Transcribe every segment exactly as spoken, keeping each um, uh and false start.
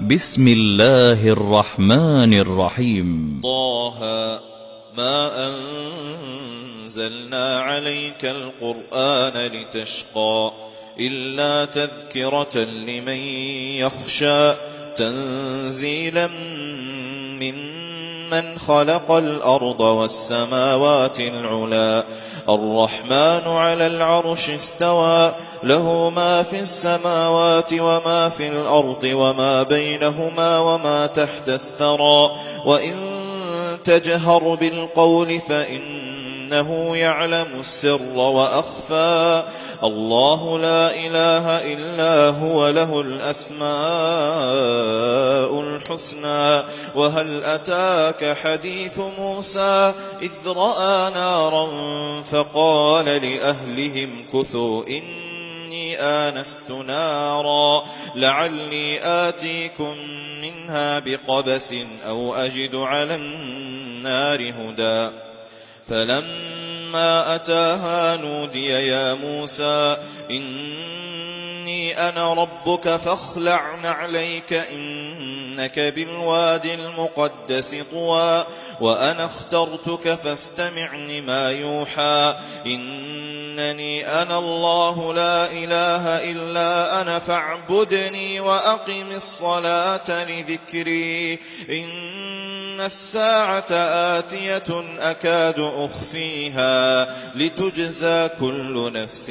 بسم الله الرحمن الرحيم. طه ما أنزلنا عليك القرآن لتشقى إلا تذكرة لمن يخشى تنزيلا ممن خلق الأرض والسماوات العلى الرحمن على العرش استوى له ما في السماوات وما في الأرض وما بينهما وما تحت الثرى وإن تجهر بالقول فإنه يعلم السر وأخفى الله لا إله إلا هو له الأسماء الحسنى وهل أتاك حديث موسى إذ رأى نارا فقال لأهلهم كثوا إني آنست نارا لعلي آتيكم منها بقبس أو أجد على النار هدى فلما أتاها نودي يا موسى إني أنا ربك فاخلع نعليك إنك بالواد المقدس طوى وأنا اخترتك فاستمع لما يوحى إنني أنا الله لا إله إلا أنا فاعبدني وأقم الصلاة لذكري إن الساعة آتية أكاد أخفيها لتجزى كل نفس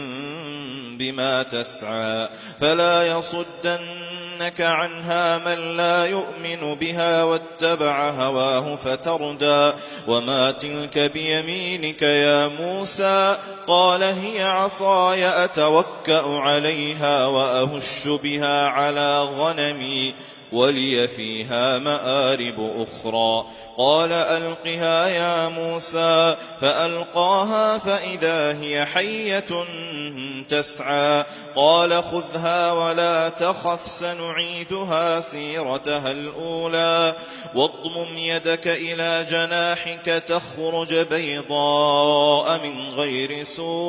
بما تسعى فلا يصدنك عنها من لا يؤمن بها واتبع هواه فتردى وما تلك بيمينك يا موسى قال هي عصاي أتوكأ عليها وأهش بها على غنمي ولي فيها مآرب أخرى قال ألقها يا موسى فألقاها فإذا هي حية تسعى قال خذها ولا تخف سنعيدها سيرتها الأولى واضمم يدك إلى جناحك تخرج بيضاء من غير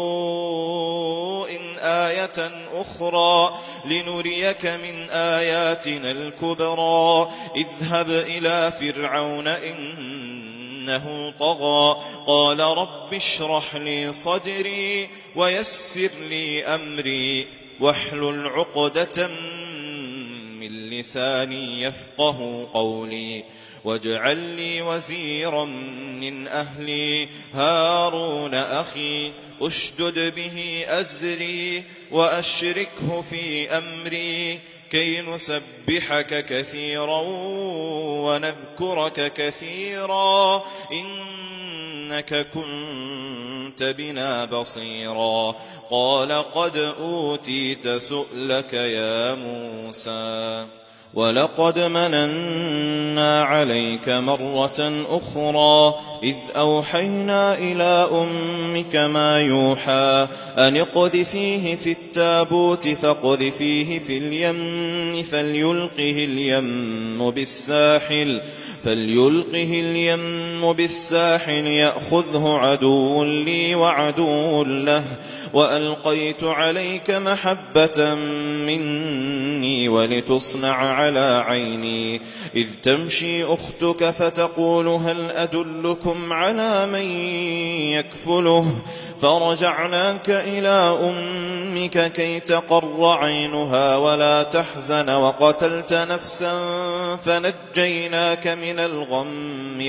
سوء آية أخرى لنريك من آياتنا الكبرى اذهب إلى فرعون إنه طغى قال رب اشرح لي صدري ويسر لي أمري واحلل عقدة من لساني يفقه قولي واجعل لي وزيرا من أهلي هارون أخي أشدد به أزري وأشركه في أمري كي نسبحك كثيرا ونذكرك كثيرا إنك كنت بنا بصيرا قال قد أوتيت سؤلك يا موسى ولقد مننا عليك مرة أخرى إذ أوحينا إلى أمك ما يوحى أن اقذفيه في التابوت فاقذفيه في اليم فليلقه اليم بالساحل فليلقه اليم بالساحل يأخذه عدو لي وعدو له وألقيت عليك محبة مني ولتصنع على عيني إذ تمشي أختك فتقول هل أدلكم على من يكفله فرجعناك إلى أمك كي تقر عينها ولا تحزن وقتلت نفسا فنجيناك من الغم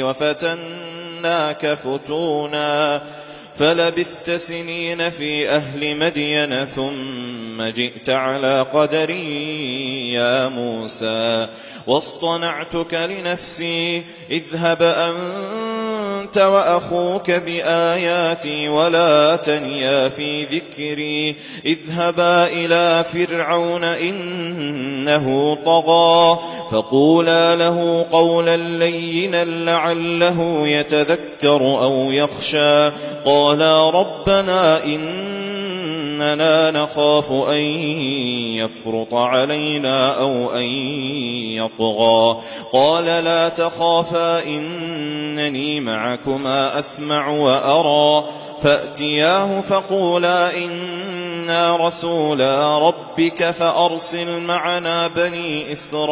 وفتناك فتونا فلبثت سنين في أهل مدين ثم جئت على قدري يا موسى واصطنعتك لنفسي اذهب أنت وأخوك بآياتي ولا تنيا في ذكري اذهبا إلى فرعون إنه طغى فقولا له قولا لينا لعله يتذكر أو يخشى قالا ربنا إننا نخاف أن يفرط علينا أو أن يطغى قال لا تخافا إنني معكما أسمع وأرى فأتياه فقولا إن إنا رسولا ربك فأرسل معنا بني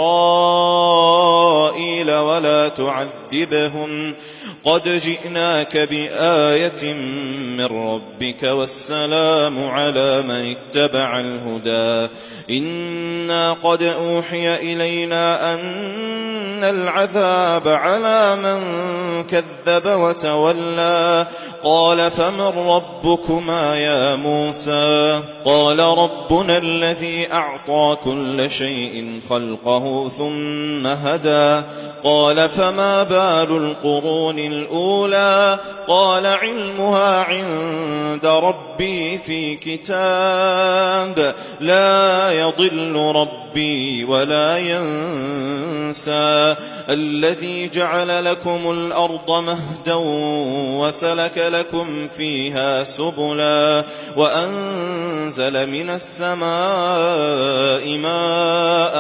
إسرائيل ولا تعذبهم قد جئناك بآية من ربك والسلام على من اتبع الهدى إنا قد أوحي إلينا أن العذاب على من كذب وتولى قال فمن ربكما يا موسى قال ربنا الذي أعطى كل شيء خلقه ثم هدى قال فما بال القرون الأولى قال علمها عند ربي في كتاب لا يضل ربي ولا ينسى الذي جعل لكم الأرض مهدا وسلك لكم فيها سبلا وأنزل من السماء ماء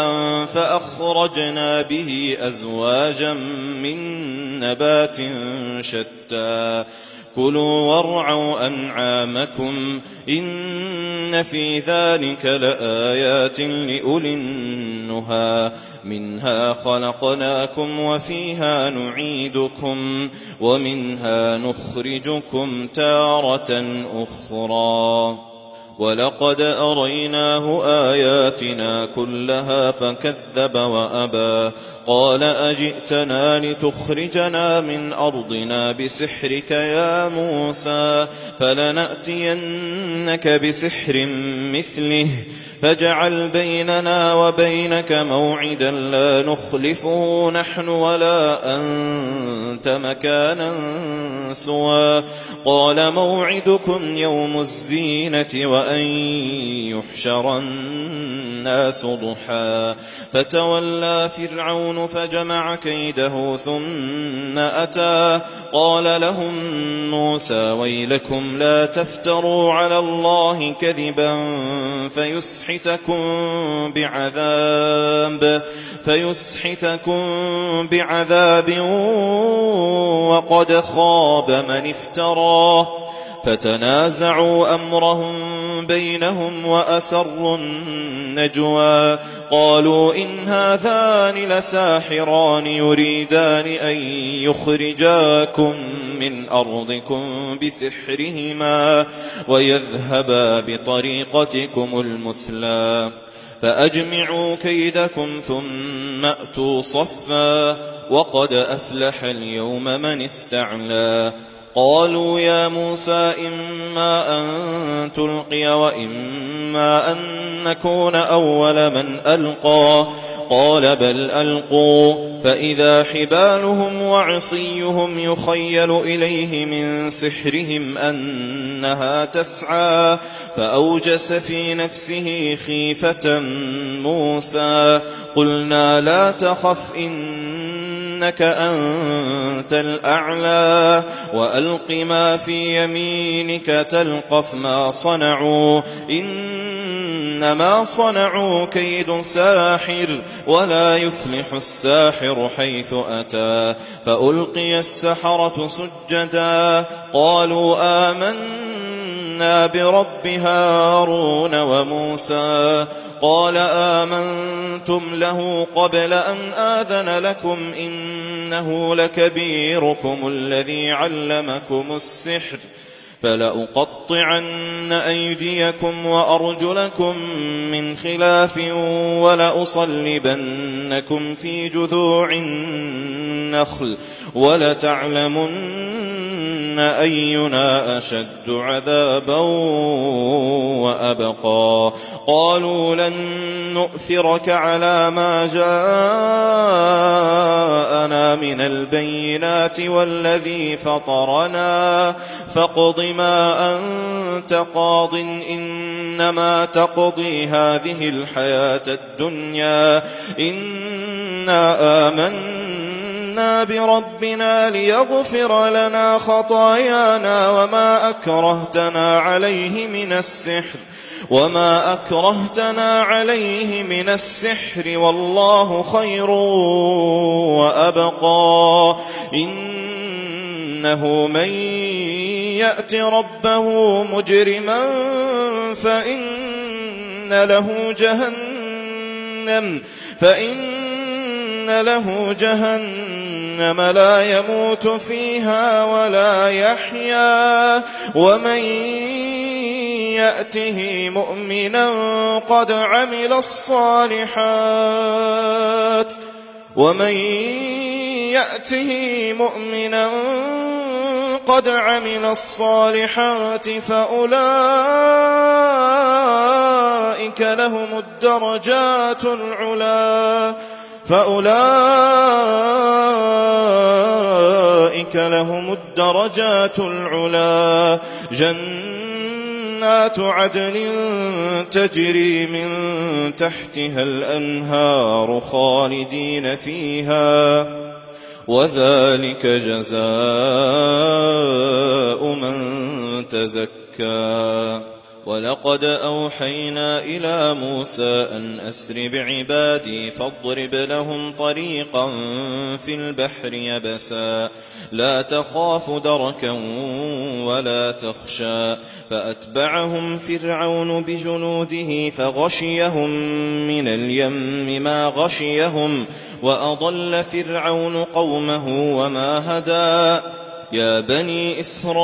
فأخرجنا به أزواجا من نبات شتى كلوا وارعوا أنعامكم إن في ذلك لآيات لأولي النهى منها خلقناكم وفيها نعيدكم ومنها نخرجكم تارة أخرى ولقد أريناه آياتنا كلها فكذب وأبى قال أجئتنا لتخرجنا من أرضنا بسحرك يا موسى فلنأتينك بسحر مثله فاجعل بيننا وبينك موعدا لا نخلفه نحن ولا أنت مكانا سوى قال موعدكم يوم الزينة وأن يحشر الناس ضحى فتولى فرعون فجمع كيده ثم أتى قال لهم موسى ويلكم لا تفتروا على الله كذبا فيسحتكم بعذاب فيسحتكم بعذاب وقد خاب من افترى فتنازعوا أمرهم بينهم وأسروا النجوى قالوا إن هذان لساحران يريدان أن يخرجاكم من أرضكم بسحرهما ويذهبا بطريقتكم المثلى فأجمعوا كيدكم ثم أتوا صفا وقد أفلح اليوم من استعلى قالوا يا موسى إما أن تلقي وإما أن نكون أول من ألقى قال بل ألقوا فإذا حبالهم وعصيهم يخيل إليه من سحرهم أنها تسعى فأوجس في نفسه خيفة موسى قلنا لا تخف إنك أنت الأعلى وألق ما في يمينك تلقف ما صنعوا إنما صنعوا كيد ساحر ولا يفلح الساحر حيث أتى فألقي السحرة سجدا قالوا آمنا برب هارون وموسى قال آمنتم له قبل أن آذن لكم إنه لكبيركم الذي علمكم السحر فلأقطعن أيديكم وأرجلكم من خلاف ولأصلبنكم في جذوع النخل ولتعلمن أينا أشد عذابا وأبقى قالوا لن نؤثرك على ما جاءنا من البينات والذي فطرنا فاقض ما أنت قاض إنما تقضي هذه الحياة الدنيا إنا آمنا بربنا ليغفر لنا خطايانا وما أكرهتنا عليه من السحر وما أكرهتنا عليه من السحر والله خير وأبقى إنه من يأت ربه مجرما فإن له جهنم فإن له جهنم لا يموت فيها ولا يحيا ومن يأته مؤمنا قد عمل الصالحات ومن يأته مؤمنا قد عمل الصالحات فأولئك لهم الدرجات العلا فأولئك لهم الدرجات العلا جنات عدن تجري من تحتها الأنهار خالدين فيها وذلك جزاء من تزكى ولقد أوحينا إلى موسى أن أسر بعبادي فاضرب لهم طريقا في البحر يبسا لا تخاف دركا ولا تخشى فأتبعهم فرعون بجنوده فغشيهم من اليم ما غشيهم وأضل فرعون قومه وما هدى يا بني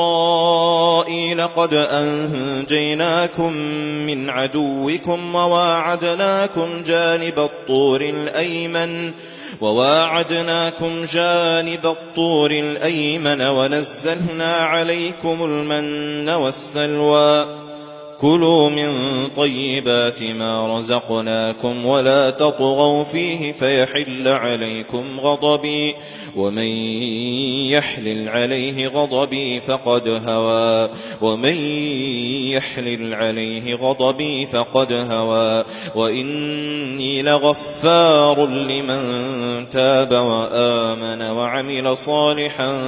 إسرائيل قد أنجيناكم من عدوكم وواعدناكم جانب الطور الأيمن وواعدناكم جانب الطور الأيمن ونزلنا عليكم المن والسلوى كلوا من طيبات ما رزقناكم ولا تطغوا فيه فيحل عليكم غضبي ومن يحلل عليه غضبي فقد هوى ومن يحلل عليه غضبي فقد هوى وإني لغفار لمن تاب وآمن وعمل صالحا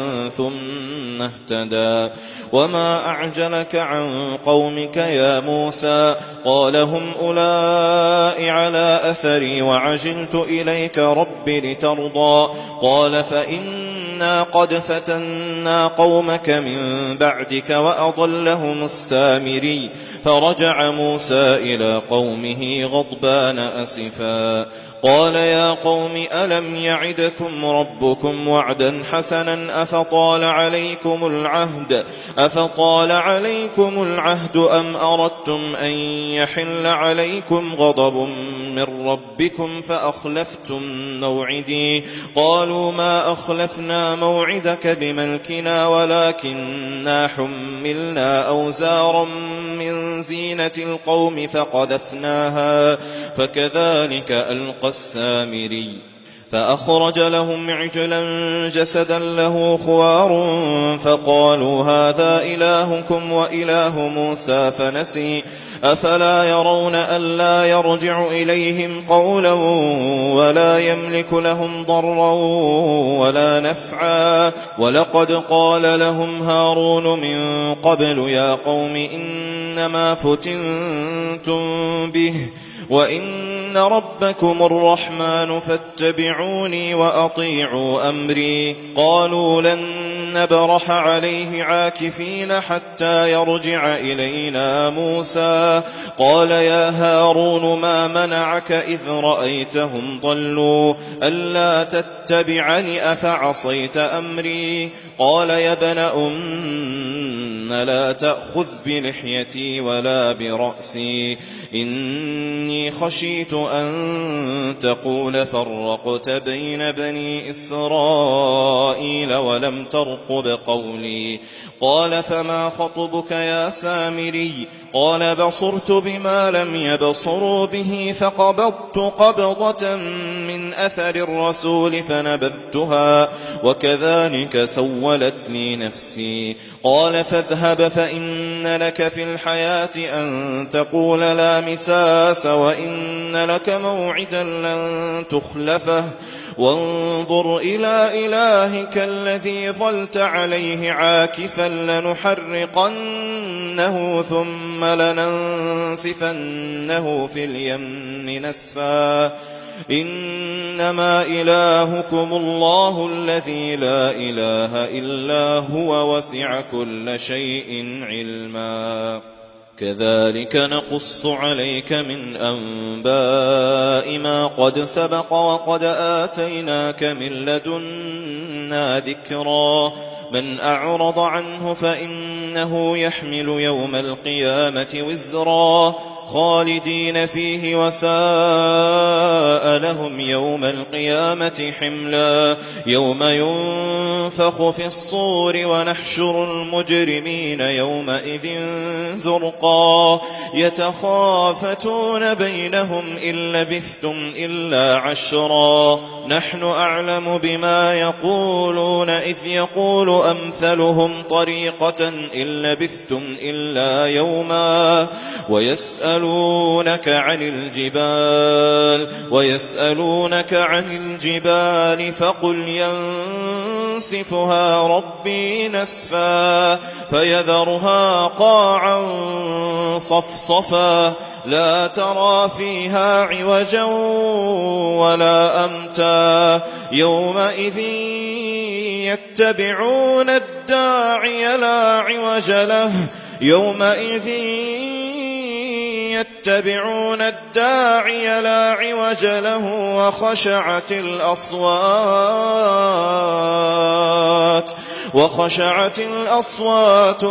ثم اهتدى وما أعجلك عن قومك يا موسى قال هم أولئك على أثري وعجلت إليك رب لترضى قال فإنا قد فتنا قومك من بعدك وأضلهم السامري فرجع موسى إلى قومه غضبان أسفا قال يا قوم ألم يعدكم ربكم وعدا حسنا أفطال عليكم العهد أفطال عليكم العهد أم أردتم أن يحل عليكم غضب من ربكم فأخلفتم موعدي قالوا ما أخلفنا موعدك بملكنا ولكننا حملنا أوزارا من زينة القوم فقذفناها فكذلك ألقى السامري فأخرج لهم عجلا جسدا له خوار فقالوا هذا إلهكم وإله موسى فنسي أفلا يرون ألا يرجع إليهم قولا ولا يملك لهم ضرا ولا نفعا ولقد قال لهم هارون من قبل يا قوم إنما فتنتم به وإن ربكم الرحمن فاتبعوني وأطيعوا أمري قالوا لن نبرح عليه عاكفين حتى يرجع إلينا موسى قال يا هارون ما منعك إذ رأيتهم ضلوا ألا تتبعني أفعصيت أمري قال يا ابن أم لا تأخذ بلحيتي ولا برأسي إني خشيت أن تقول فرقت بين بني إسرائيل ولم ترقب قولي قال فما خطبك يا سامري قال بصرت بما لم يبصروا به فقبضت قبضة من أثر الرسول فنبذتها وكذلك سولت لي نفسي قال فاذهب فإن لك في الحياة أن تقول لا مساس وإن لك موعدا لن تخلفه وانظر إلى إلهك الذي ظلت عليه عاكفا لنحرقنه ثم لننسفنه في اليم نسفا إنما إلهكم الله الذي لا إله إلا هو وسع كل شيء علما كذلك نقص عليك من أنباء ما قد سبق وقد آتيناك من لدنا ذكرا من أعرض عنه فإنه يحمل يوم القيامة وزرا خالدين فيه وساء لهم يوم القيامة حملا يوم ينفخ في الصور ونحشر المجرمين يومئذ زرقا يتخافتون بينهم إن لبثتم إلا عشرا نحن أعلم بما يقولون إذ يقول أمثلهم طريقة إن لبثتم إلا يوما ويسألونك عن الجبال ويسألونك عن الجبال فقل ينسفها ربي نسفا فيذرها قاعا صفصفا لا ترى فيها عوجا ولا أمتا يومئذ يتبعون الداعي لا عوج له يومئذ يتبعون الداعي لا عوج له وخشعت الأصوات وخشعت الأصوات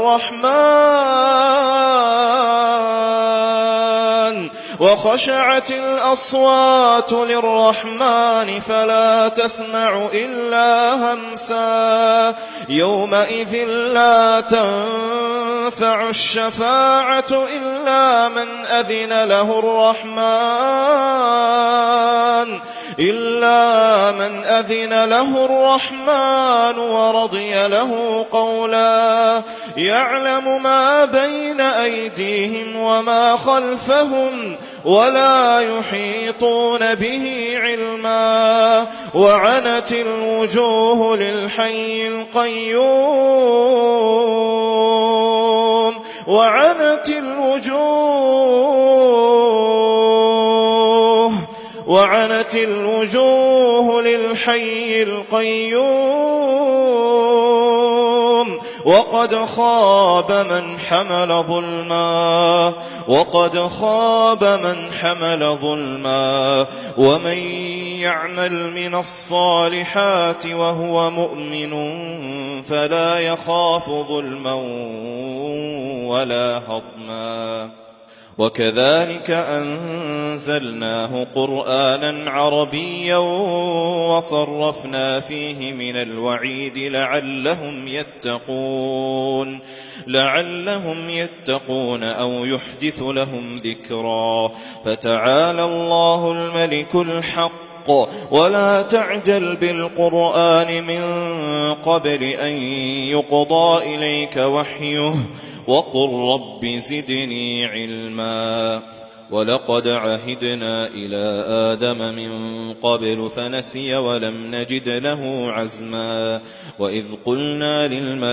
للرحمن وخشعت الأصوات للرحمن فلا تسمع إلا همسا يومئذ لا تنفع الشفاعة إلا من أذن له الرحمن إلا من أذن له الرحمن ورضي له قولا يعلم ما بين أيديهم وما خلفهم ولا يحيطون به علما وعنت الوجوه للحي القيوم وعنت الوجوه وعنت الوجوه للحي القيوم وقد خاب من حمل ظلما وقد خاب من حمل ظلما ومن يعمل من الصالحات وهو مؤمن فلا يخاف ظلما ولا هضما وكذلك أنزلناه قرآنا عربيا وصرفنا فيه من الوعيد لعلهم يتقون لعلهم يتقون أو يحدث لهم ذكرا فتعالى الله الملك الحق ولا تعجل بالقرآن من قبل أن يقضى إليك وحيه وقل رب زدني علما ولقد عهدنا إلى آدم من قبل فنسي ولم نجد له عزما وإذ قلنا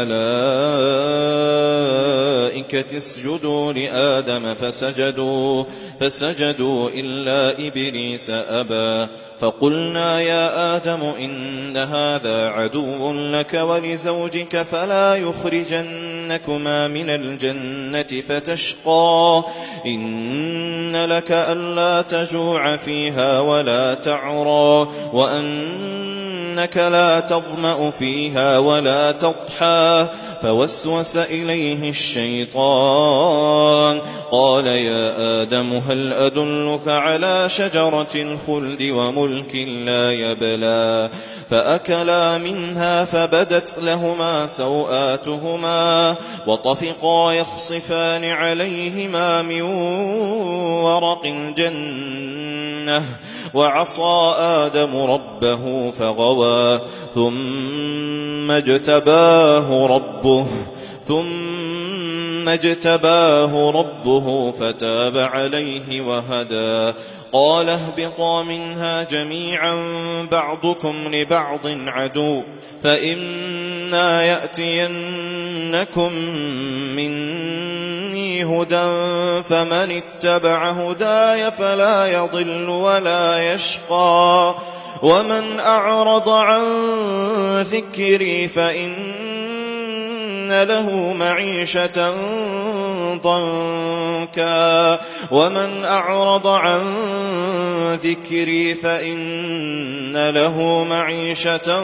للملائكة اسجدوا لآدم فسجدوا فسجدوا إلا إبليس أبى فقلنا يا آدم إن هذا عدو لك ولزوجك فلا يخرجنكما من الجنة فتشقى إن لك ألا تجوع فيها ولا تعرى وأنك لا تظمأ فيها ولا تضحى فوسوس إليه الشيطان قال يا آدم هل أدلك على شجرة الخلد وملك لا يبلى فأكلا منها فبدت لهما سوآتهما وطفقا يخصفان عليهما من ورق الجنة وعصى آدم ربه فغوى ثم اجتباه ربه ثم اجتباه ربه فتاب عليه وهدى قال اهبطا منها جميعا بعضكم لبعض عدو فإما يأتينكم مني هدى فمن اتبع هداي فلا يضل ولا يشقى ومن أعرض عن ذكري فإن له معيشة ضنكا ومن أعرض عن ذكري فإن له معيشة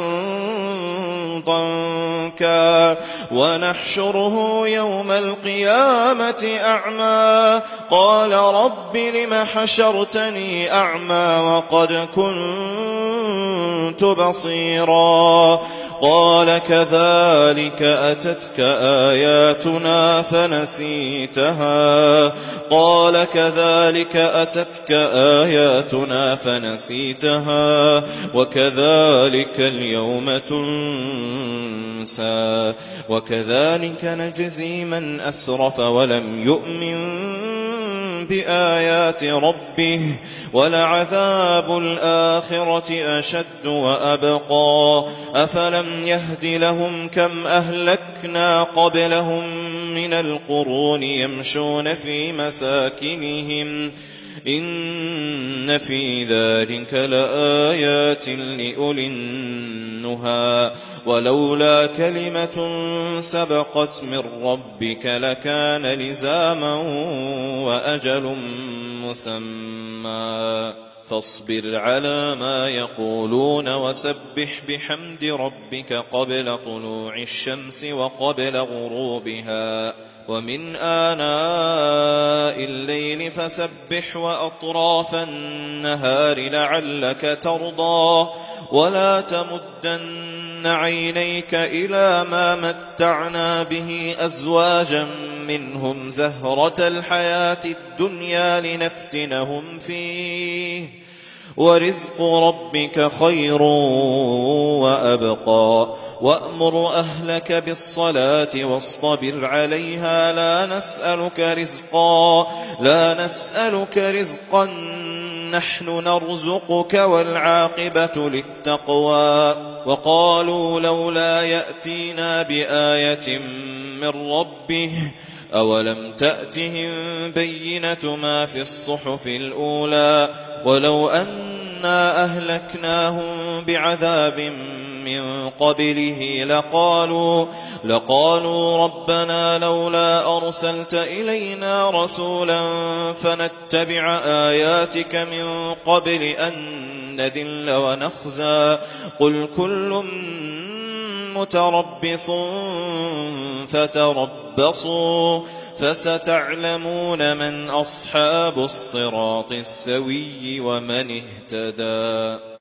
ضنكا ونحشره يوم القيامة أعمى قال رب لم حشرتني أعمى وقد كنت بصيرا قال كذلك أتتك آياتنا فنسيتها قال كذلك أتتك آياتنا فنسيتها وكذلك اليوم تنسى وكذلك نجزي من أسرف ولم يؤمن بآيات ربه ولعذاب الآخرة أشد وأبقى أفلم يهد لهم كم أهلكنا قبلهم من القرون يمشون في مساكنهم إن في ذلك لآيات لأولي النهى ولولا كلمة سبقت من ربك لكان لزاما وأجل مسمى فاصبر على ما يقولون وسبح بحمد ربك قبل طلوع الشمس وقبل غروبها ومن آناء الليل فسبح وأطراف النهار لعلك ترضى ولا تمدن عينيك إلى ما متعنا به أزواجا منهم زهرة الحياة الدنيا لنفتنهم فيه ورزق ربك خير وأبقى وأمر أهلك بالصلاة واصطبر عليها لا نسألك رزقا لا نسألك رزقا نحن نرزقك والعاقبة للتقوى وقالوا لولا يأتينا بآية من ربه أولم تأتهم بينة ما في الصحف الأولى ولو أنا أهلكناهم بعذاب من قبله لقالوا, لقالوا ربنا لولا أرسلت إلينا رسولا فنتبع آياتك من قبل أن نذل ونخزى قل كل متربص فتربصوا فستعلمون من أصحاب الصراط السوي ومن اهتدى.